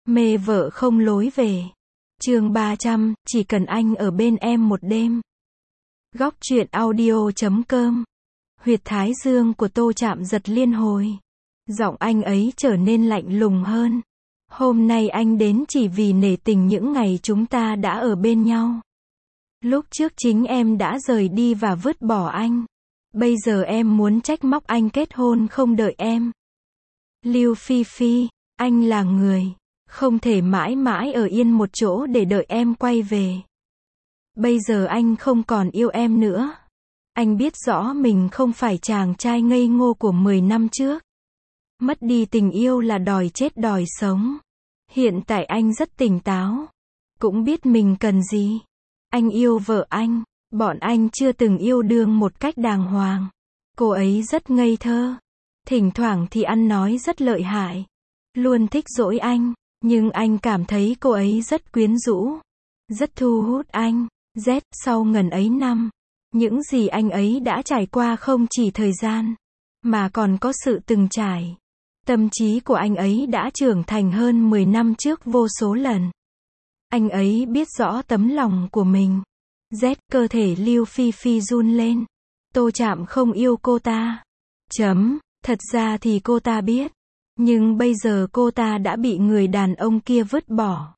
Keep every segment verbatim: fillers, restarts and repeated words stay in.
Mê vợ không lối về. Chương ba trăm, chỉ cần anh ở bên em một đêm. Góc truyện audio chấm com. Huyệt thái dương của Tô Trạm giật liên hồi. Giọng anh ấy trở nên lạnh lùng hơn. Hôm nay anh đến chỉ vì nể tình những ngày chúng ta đã ở bên nhau. Lúc trước chính em đã rời đi và vứt bỏ anh. Bây giờ em muốn trách móc anh kết hôn không đợi em. Lưu Phi Phi, anh là người không thể mãi mãi ở yên một chỗ để đợi em quay về. Bây giờ anh không còn yêu em nữa. Anh biết rõ mình không phải chàng trai ngây ngô của mười năm trước. Mất đi tình yêu là đòi chết đòi sống. Hiện tại anh rất tỉnh táo. Cũng biết mình cần gì. Anh yêu vợ anh. Bọn anh chưa từng yêu đương một cách đàng hoàng. Cô ấy rất ngây thơ. Thỉnh thoảng thì ăn nói rất lợi hại. Luôn thích dỗi anh. Nhưng anh cảm thấy cô ấy rất quyến rũ. Rất thu hút anh. Z, sau ngần ấy năm. Những gì anh ấy đã trải qua không chỉ thời gian. Mà còn có sự từng trải. Tâm trí của anh ấy đã trưởng thành hơn mười năm trước vô số lần. Anh ấy biết rõ tấm lòng của mình. Z, cơ thể Lưu Phi Phi run lên. Tô Trạm không yêu cô ta. Chấm, thật ra thì cô ta biết. Nhưng bây giờ cô ta đã bị người đàn ông kia vứt bỏ.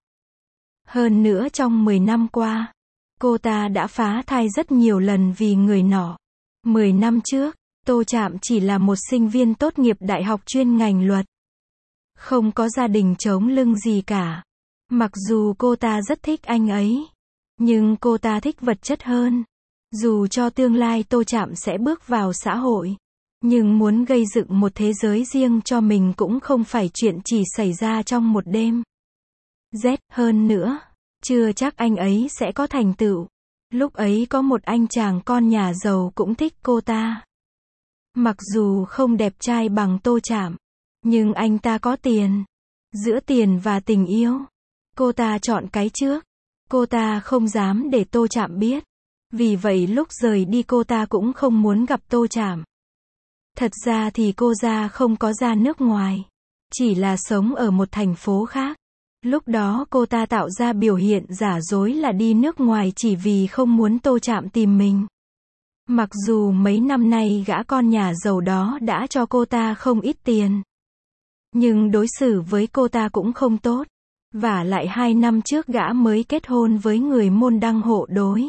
Hơn nữa trong mười năm qua, cô ta đã phá thai rất nhiều lần vì người nọ. mười năm trước, Tô Trạm chỉ là một sinh viên tốt nghiệp đại học chuyên ngành luật. Không có gia đình chống lưng gì cả. Mặc dù cô ta rất thích anh ấy, nhưng cô ta thích vật chất hơn. Dù cho tương lai Tô Trạm sẽ bước vào xã hội, nhưng muốn gây dựng một thế giới riêng cho mình cũng không phải chuyện chỉ xảy ra trong một đêm. Z, hơn nữa, chưa chắc anh ấy sẽ có thành tựu. Lúc ấy có một anh chàng con nhà giàu cũng thích cô ta. Mặc dù không đẹp trai bằng Tô Trạm, nhưng anh ta có tiền. Giữa tiền và tình yêu, cô ta chọn cái trước. Cô ta không dám để Tô Trạm biết. Vì vậy lúc rời đi cô ta cũng không muốn gặp Tô Trạm. Thật ra thì cô ra không có ra nước ngoài. Chỉ là sống ở một thành phố khác. Lúc đó cô ta tạo ra biểu hiện giả dối là đi nước ngoài chỉ vì không muốn Tô Trạm tìm mình. Mặc dù mấy năm nay gã con nhà giàu đó đã cho cô ta không ít tiền. Nhưng đối xử với cô ta cũng không tốt. Vả lại hai năm trước gã mới kết hôn với người môn đăng hộ đối.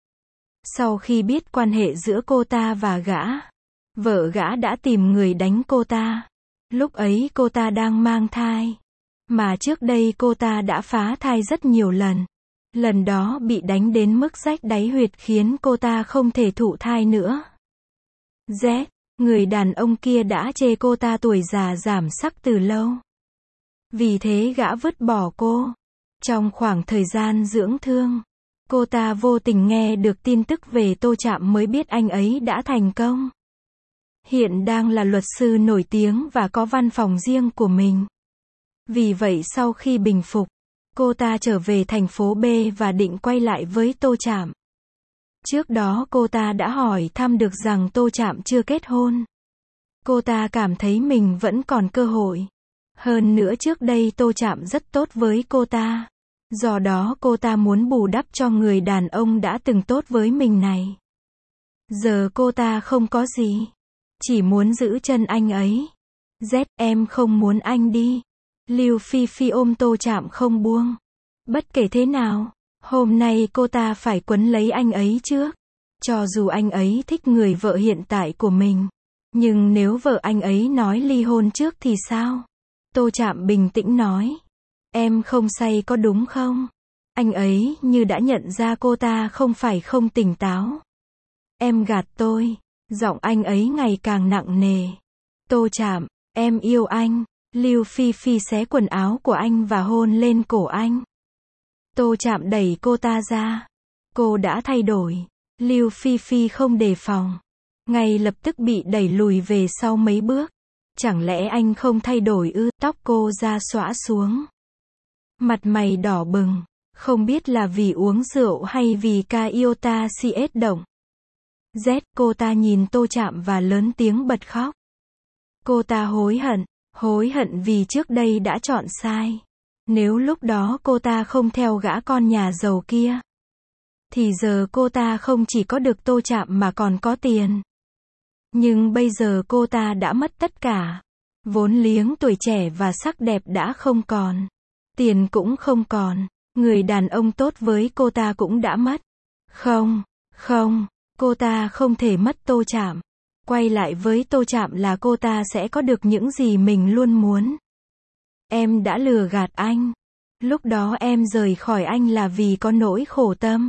Sau khi biết quan hệ giữa cô ta và gã, vợ gã đã tìm người đánh cô ta. Lúc ấy cô ta đang mang thai. Mà trước đây cô ta đã phá thai rất nhiều lần. Lần đó bị đánh đến mức rách đáy huyệt khiến cô ta không thể thụ thai nữa. Z, người đàn ông kia đã chê cô ta tuổi già giảm sắc từ lâu. Vì thế gã vứt bỏ cô. Trong khoảng thời gian dưỡng thương, cô ta vô tình nghe được tin tức về Tô Trạm mới biết anh ấy đã thành công. Hiện đang là luật sư nổi tiếng và có văn phòng riêng của mình. Vì vậy sau khi bình phục, cô ta trở về thành phố B và định quay lại với Tô Trạm. Trước đó cô ta đã hỏi thăm được rằng Tô Trạm chưa kết hôn. Cô ta cảm thấy mình vẫn còn cơ hội. Hơn nữa trước đây Tô Trạm rất tốt với cô ta. Do đó cô ta muốn bù đắp cho người đàn ông đã từng tốt với mình này. Giờ cô ta không có gì. Chỉ muốn giữ chân anh ấy. Z, em không muốn anh đi. Lưu Phi Phi ôm Tô Trạm không buông. Bất kể thế nào, hôm nay cô ta phải quấn lấy anh ấy trước. Cho dù anh ấy thích người vợ hiện tại của mình. Nhưng nếu vợ anh ấy nói ly hôn trước thì sao? Tô Trạm bình tĩnh nói. Em không say có đúng không? Anh ấy như đã nhận ra cô ta không phải không tỉnh táo. Em gạt tôi. Giọng anh ấy ngày càng nặng nề. Tô Trạm, em yêu anh. Lưu Phi Phi xé quần áo của anh và hôn lên cổ anh. Tô Trạm đẩy cô ta ra. Cô đã thay đổi. Lưu Phi Phi không đề phòng. Ngay lập tức bị đẩy lùi về sau mấy bước. Chẳng lẽ anh không thay đổi ư? Tóc cô ra xõa xuống. Mặt mày đỏ bừng. Không biết là vì uống rượu hay vì ca yêu ta si ết động. Z, cô ta nhìn Tô Trạm và lớn tiếng bật khóc. Cô ta hối hận. Hối hận vì trước đây đã chọn sai. Nếu lúc đó cô ta không theo gã con nhà giàu kia, thì giờ cô ta không chỉ có được Tô Trạm mà còn có tiền. Nhưng bây giờ cô ta đã mất tất cả. Vốn liếng tuổi trẻ và sắc đẹp đã không còn. Tiền cũng không còn. Người đàn ông tốt với cô ta cũng đã mất. Không, không, cô ta không thể mất Tô Trạm. Quay lại với Tô Trạm là cô ta sẽ có được những gì mình luôn muốn. Em đã lừa gạt anh. Lúc đó em rời khỏi anh là vì có nỗi khổ tâm.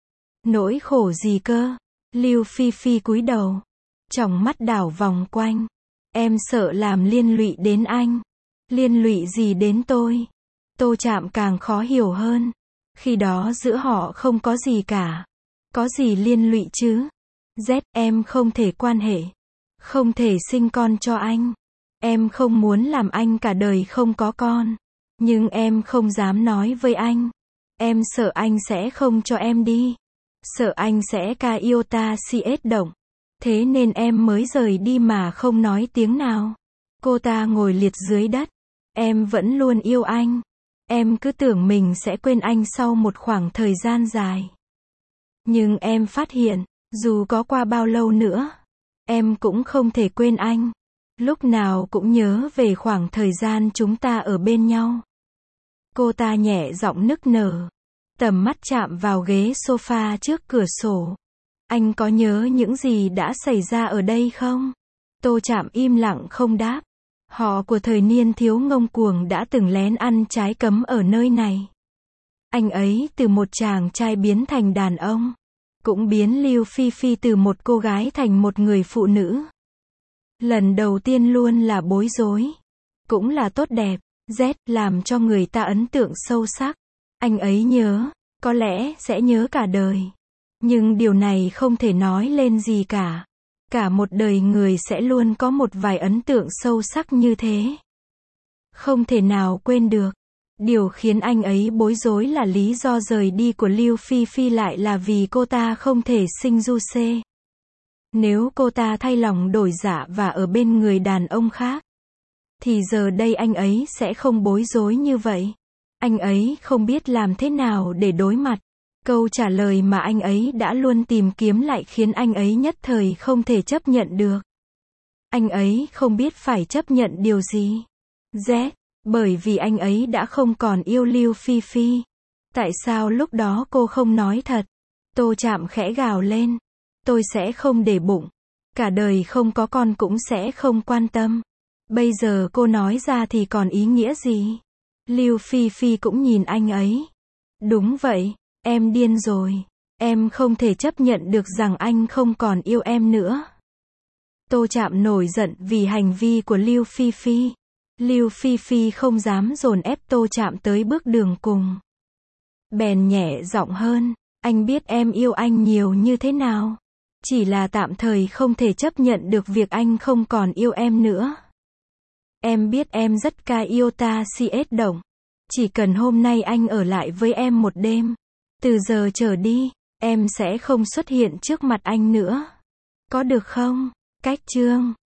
Nỗi khổ gì cơ? Lưu Phi Phi cúi đầu. Tròng mắt đảo vòng quanh. Em sợ làm liên lụy đến anh. Liên lụy gì đến tôi? Tô Trạm càng khó hiểu hơn. Khi đó giữa họ không có gì cả. Có gì liên lụy chứ? Z, em không thể quan hệ. Không thể sinh con cho anh. Em không muốn làm anh cả đời không có con. Nhưng em không dám nói với anh. Em sợ anh sẽ không cho em đi. Sợ anh sẽ ca iota cs động. Thế nên em mới rời đi mà không nói tiếng nào. Cô ta ngồi liệt dưới đất. Em vẫn luôn yêu anh. Em cứ tưởng mình sẽ quên anh sau một khoảng thời gian dài. Nhưng em phát hiện, dù có qua bao lâu nữa, em cũng không thể quên anh. Lúc nào cũng nhớ về khoảng thời gian chúng ta ở bên nhau. Cô ta nhẹ giọng nức nở. Tầm mắt chạm vào ghế sofa trước cửa sổ. Anh có nhớ những gì đã xảy ra ở đây không? Tô Trạm im lặng không đáp. Họ của thời niên thiếu ngông cuồng đã từng lén ăn trái cấm ở nơi này. Anh ấy từ một chàng trai biến thành đàn ông. Cũng biến Lưu Phi Phi từ một cô gái thành một người phụ nữ. Lần đầu tiên luôn là bối rối. Cũng là tốt đẹp. Z làm cho người ta ấn tượng sâu sắc. Anh ấy nhớ. Có lẽ sẽ nhớ cả đời. Nhưng điều này không thể nói lên gì cả. Cả một đời người sẽ luôn có một vài ấn tượng sâu sắc như thế. Không thể nào quên được. Điều khiến anh ấy bối rối là lý do rời đi của Lưu Phi Phi lại là vì cô ta không thể sinh Du Xê. Nếu cô ta thay lòng đổi dạ và ở bên người đàn ông khác, thì giờ đây anh ấy sẽ không bối rối như vậy. Anh ấy không biết làm thế nào để đối mặt. Câu trả lời mà anh ấy đã luôn tìm kiếm lại khiến anh ấy nhất thời không thể chấp nhận được. Anh ấy không biết phải chấp nhận điều gì. Z, bởi vì anh ấy đã không còn yêu Lưu Phi Phi. Tại sao lúc đó cô không nói thật? Tô Trạm khẽ gào lên. Tôi sẽ không để bụng. Cả đời không có con cũng sẽ không quan tâm. Bây giờ cô nói ra thì còn ý nghĩa gì? Lưu Phi Phi cũng nhìn anh ấy. Đúng vậy. Em điên rồi. Em không thể chấp nhận được rằng anh không còn yêu em nữa. Tô Trạm nổi giận vì hành vi của Lưu Phi Phi. Lưu Phi Phi không dám dồn ép Tô Trạm tới bước đường cùng. Bèn nhẹ giọng hơn. Anh biết em yêu anh nhiều như thế nào. Chỉ là tạm thời không thể chấp nhận được việc anh không còn yêu em nữa. Em biết em rất ca iota cs động. Chỉ cần hôm nay anh ở lại với em một đêm. Từ giờ trở đi, em sẽ không xuất hiện trước mặt anh nữa. Có được không? Cách chương